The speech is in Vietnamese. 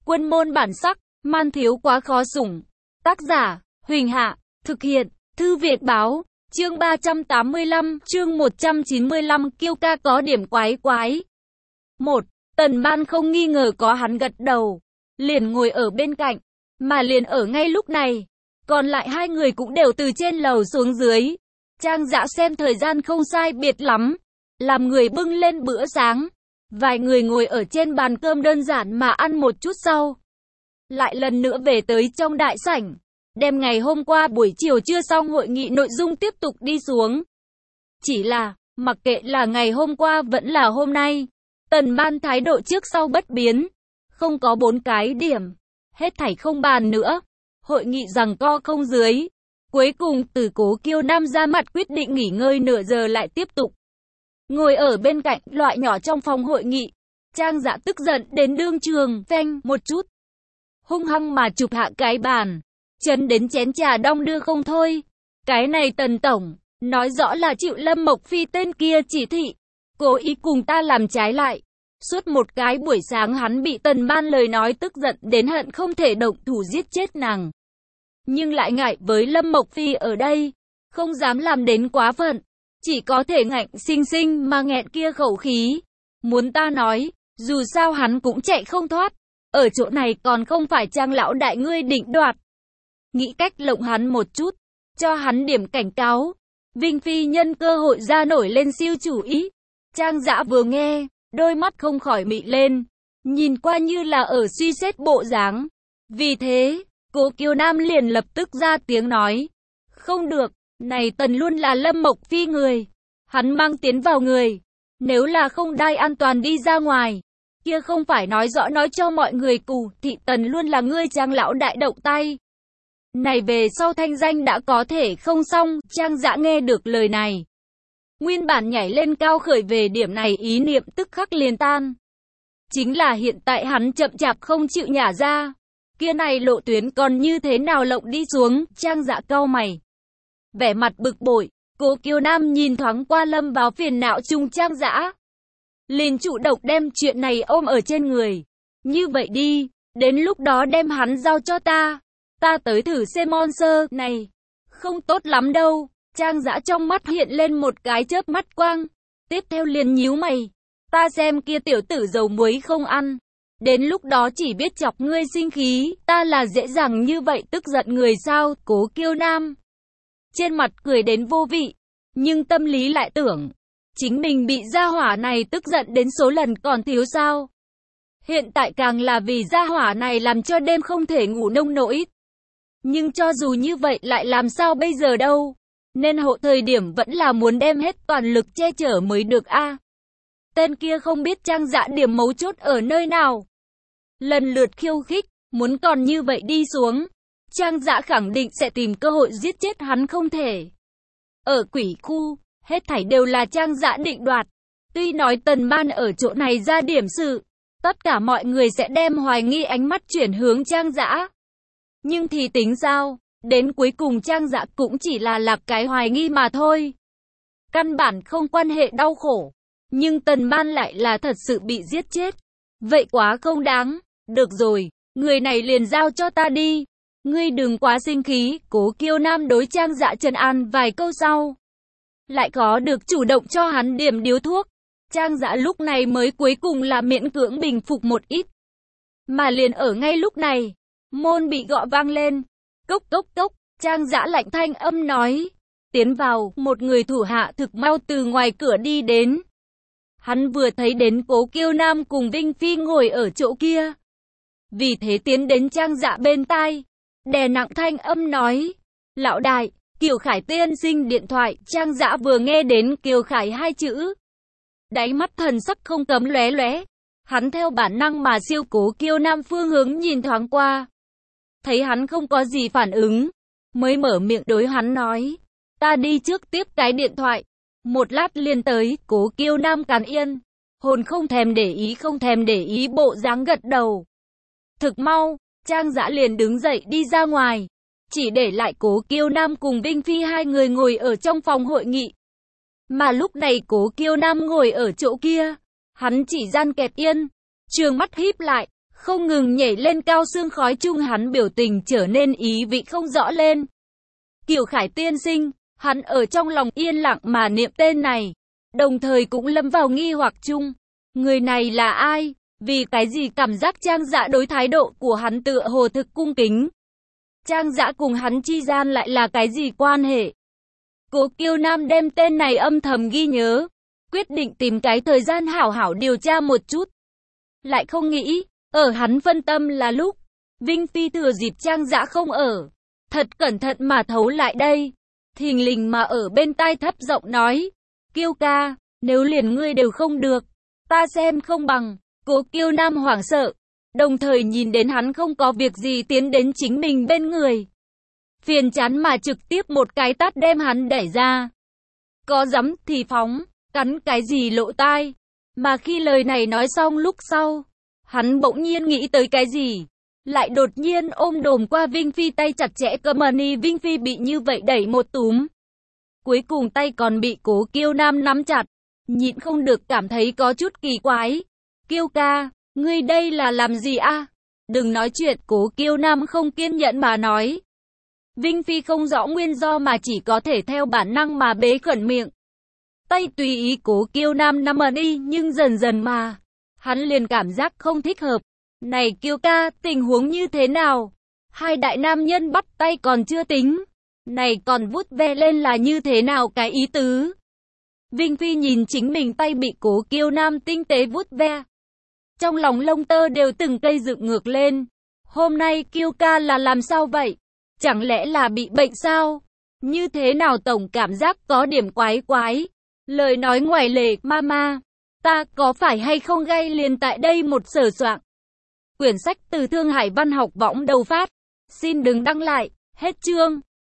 Quân môn bản sắc, man thiếu quá khó sủng. Tác giả, Huỳnh Hạ, thực hiện, Thư Việt Báo, chương 385, chương 195, Kiêu ca có điểm quái quái. 1. Tần Ban không nghi ngờ có hắn gật đầu, liền ngồi ở bên cạnh, mà liền ở ngay lúc này, còn lại hai người cũng đều từ trên lầu xuống dưới. Trang Dã xem thời gian không sai biệt lắm, làm người bưng lên bữa sáng. Vài người ngồi ở trên bàn cơm đơn giản mà ăn một chút sau, lại lần nữa về tới trong đại sảnh, đem ngày hôm qua buổi chiều chưa xong hội nghị nội dung tiếp tục đi xuống. Chỉ là, mặc kệ là ngày hôm qua vẫn là hôm nay, Tần Ban thái độ trước sau bất biến, không có 4 cái điểm, hết thảy không bàn nữa. Hội nghị giằng co không dưới, cuối cùng từ Cố Kiêu Nam ra mặt quyết định nghỉ ngơi nửa giờ lại tiếp tục. Ngồi ở bên cạnh loại nhỏ trong phòng hội nghị, Trang Dã tức giận đến đương trường phanh một chút, hung hăng mà chụp hạ cái bàn, chấn đến chén trà đong đưa không thôi. Cái này Tần tổng, nói rõ là chịu Lâm Mộc Phi tên kia chỉ thị, cố ý cùng ta làm trái lại. Suốt một cái buổi sáng hắn bị Tần Ban lời nói tức giận đến hận không thể động thủ giết chết nàng. Nhưng lại ngại với Lâm Mộc Phi ở đây, không dám làm đến quá phận, chỉ có thể ngạnh sinh sinh mà nghẹn kia khẩu khí. Muốn ta nói, dù sao hắn cũng chạy không thoát, ở chỗ này còn không phải Trang lão đại ngươi định đoạt. Nghĩ cách lộng hắn một chút, cho hắn điểm cảnh cáo. Vinh Phi nhân cơ hội ra nổi lên siêu chủ ý. Trang Dã vừa nghe, đôi mắt không khỏi mị lên, nhìn qua như là ở suy xét bộ dáng. Vì thế, Cố Kiêu Nam liền lập tức ra tiếng nói, không được, này Tần luôn là Lâm Mộc Phi người, hắn mang tiến vào người, nếu là không đai an toàn đi ra ngoài, kia không phải nói rõ nói cho mọi người cù thị Tần luôn là ngươi Trang lão đại động tay. Này về sau thanh danh đã có thể không xong. Trang Dã nghe được lời này, nguyên bản nhảy lên cao khởi về điểm này ý niệm tức khắc liền tan. Chính là hiện tại hắn chậm chạp không chịu nhả ra, kia này lộ tuyến còn như thế nào lộng đi xuống. Trang Dã cau mày, vẻ mặt bực bội. Cố Kiêu Nam nhìn thoáng qua lâm vào phiền não chung Trang Dã, liền chủ động đem chuyện này ôm ở trên người. Như vậy đi, đến lúc đó đem hắn giao cho ta tới thử xem monster này. Không tốt lắm đâu. Trang Dã trong mắt hiện lên một cái chớp mắt quang, tiếp theo liền nhíu mày. Ta xem kia tiểu tử dầu muối không ăn, đến lúc đó chỉ biết chọc ngươi sinh khí. Ta là dễ dàng như vậy tức giận người sao? Cố Kiêu Nam trên mặt cười đến vô vị, nhưng tâm lý lại tưởng, chính mình bị gia hỏa này tức giận đến số lần còn thiếu sao. Hiện tại càng là vì gia hỏa này làm cho đêm không thể ngủ nông nỗi. Nhưng cho dù như vậy lại làm sao bây giờ đâu, nên hộ thời điểm vẫn là muốn đem hết toàn lực che chở mới được a. Tên kia không biết Trang Dã điểm mấu chốt ở nơi nào, lần lượt khiêu khích, muốn còn như vậy đi xuống, Trang Dã khẳng định sẽ tìm cơ hội giết chết hắn không thể. Ở quỷ khu, hết thảy đều là Trang Dã định đoạt. Tuy nói Tần Ban ở chỗ này ra điểm sự, tất cả mọi người sẽ đem hoài nghi ánh mắt chuyển hướng Trang Dã. Nhưng thì tính sao, đến cuối cùng Trang Dã cũng chỉ là lạc cái hoài nghi mà thôi. Căn bản không quan hệ đau khổ. Nhưng Tần Ban lại là thật sự bị giết chết. Vậy quá không đáng. Được rồi, người này liền giao cho ta đi. Ngươi đừng quá sinh khí. Cố Kiêu Nam đối Trang Dã trấn an vài câu sau, lại có được chủ động cho hắn điểm điếu thuốc. Trang Dã lúc này mới cuối cùng là miễn cưỡng bình phục một ít. Mà liền ở ngay lúc này, môn bị gõ vang lên. Cốc cốc cốc. Trang Dã lạnh thanh âm nói, tiến vào. Một người thủ hạ thực mau từ ngoài cửa đi đến. Hắn vừa thấy đến Cố Kiêu Nam cùng Vinh Phi ngồi ở chỗ kia, vì thế tiến đến Trang Dã bên tai, đè nặng thanh âm nói, lão đại, Kiều Khải tiên sinh điện thoại. Trang Dã vừa nghe đến Kiều Khải hai chữ, đáy mắt thần sắc không cấm lóe lóe. Hắn theo bản năng mà siêu Cố Kiêu Nam phương hướng nhìn thoáng qua, thấy hắn không có gì phản ứng, mới mở miệng đối hắn nói, ta đi trước tiếp cái điện thoại, một lát liền tới. Cố Kiêu Nam càn yên, hồn không thèm để ý bộ dáng gật đầu. Thực mau, Trang Dã liền đứng dậy đi ra ngoài, chỉ để lại Cố Kiêu Nam cùng Vinh Phi hai người ngồi ở trong phòng hội nghị. Mà lúc này Cố Kiêu Nam ngồi ở chỗ kia, hắn chỉ gian kẹp yên, trương mắt híp lại, không ngừng nhảy lên cao xương khói chung, hắn biểu tình trở nên ý vị không rõ lên. Kiều Khải tiên sinh, hắn ở trong lòng yên lặng mà niệm tên này, đồng thời cũng lâm vào nghi hoặc chung. Người này là ai? Vì cái gì cảm giác Trang Dã đối thái độ của hắn tựa hồ thực cung kính? Trang Dã cùng hắn chi gian lại là cái gì quan hệ? Cố Kiêu Nam đem tên này âm thầm ghi nhớ, quyết định tìm cái thời gian hảo hảo điều tra một chút. Lại không nghĩ, ở hắn phân tâm là lúc Vinh Phi thừa dịp Trang Dã không ở, thật cẩn thận mà thấu lại đây, thình lình mà ở bên tai thấp giọng nói, Kiêu ca, nếu liền ngươi đều không được, ta xem không bằng. Cố Kiêu Nam hoảng sợ, đồng thời nhìn đến hắn không có việc gì tiến đến chính mình bên người, phiền chán mà trực tiếp một cái tát đem hắn đẩy ra. Có dám thì phóng, cắn cái gì lộ tai. Mà khi lời này nói xong lúc sau, hắn bỗng nhiên nghĩ tới cái gì, lại đột nhiên ôm đồm qua Vinh Phi tay chặt chẽ cơ mà ni Vinh Phi bị như vậy đẩy một túm. Cuối cùng tay còn bị Cố Kiêu Nam nắm chặt, nhịn không được cảm thấy có chút kỳ quái. Kiêu ca, ngươi đây là làm gì a? Đừng nói chuyện, Cố Kiêu Nam không kiên nhẫn mà nói. Vinh Phi không rõ nguyên do mà chỉ có thể theo bản năng mà bế khẩn miệng. Tay tùy ý Cố Kiêu Nam nắm ở đi, nhưng dần dần mà hắn liền cảm giác không thích hợp. Này Kiêu ca, tình huống như thế nào? Hai đại nam nhân bắt tay còn chưa tính, này còn vuốt ve lên là như thế nào cái ý tứ? Vinh Phi nhìn chính mình tay bị Cố Kiêu Nam tinh tế vuốt ve, trong lòng lông tơ đều từng cây dựng ngược lên. Hôm nay Kiêu ca là làm sao vậy? Chẳng lẽ là bị bệnh sao? Như thế nào tổng cảm giác có điểm quái quái? Lời nói ngoài lề, mama, ta có phải hay không gây liền tại đây một sờ soạng. Quyển sách từ Thương Hải Văn Học Võng đầu phát. Xin đừng đăng lại, hết chương.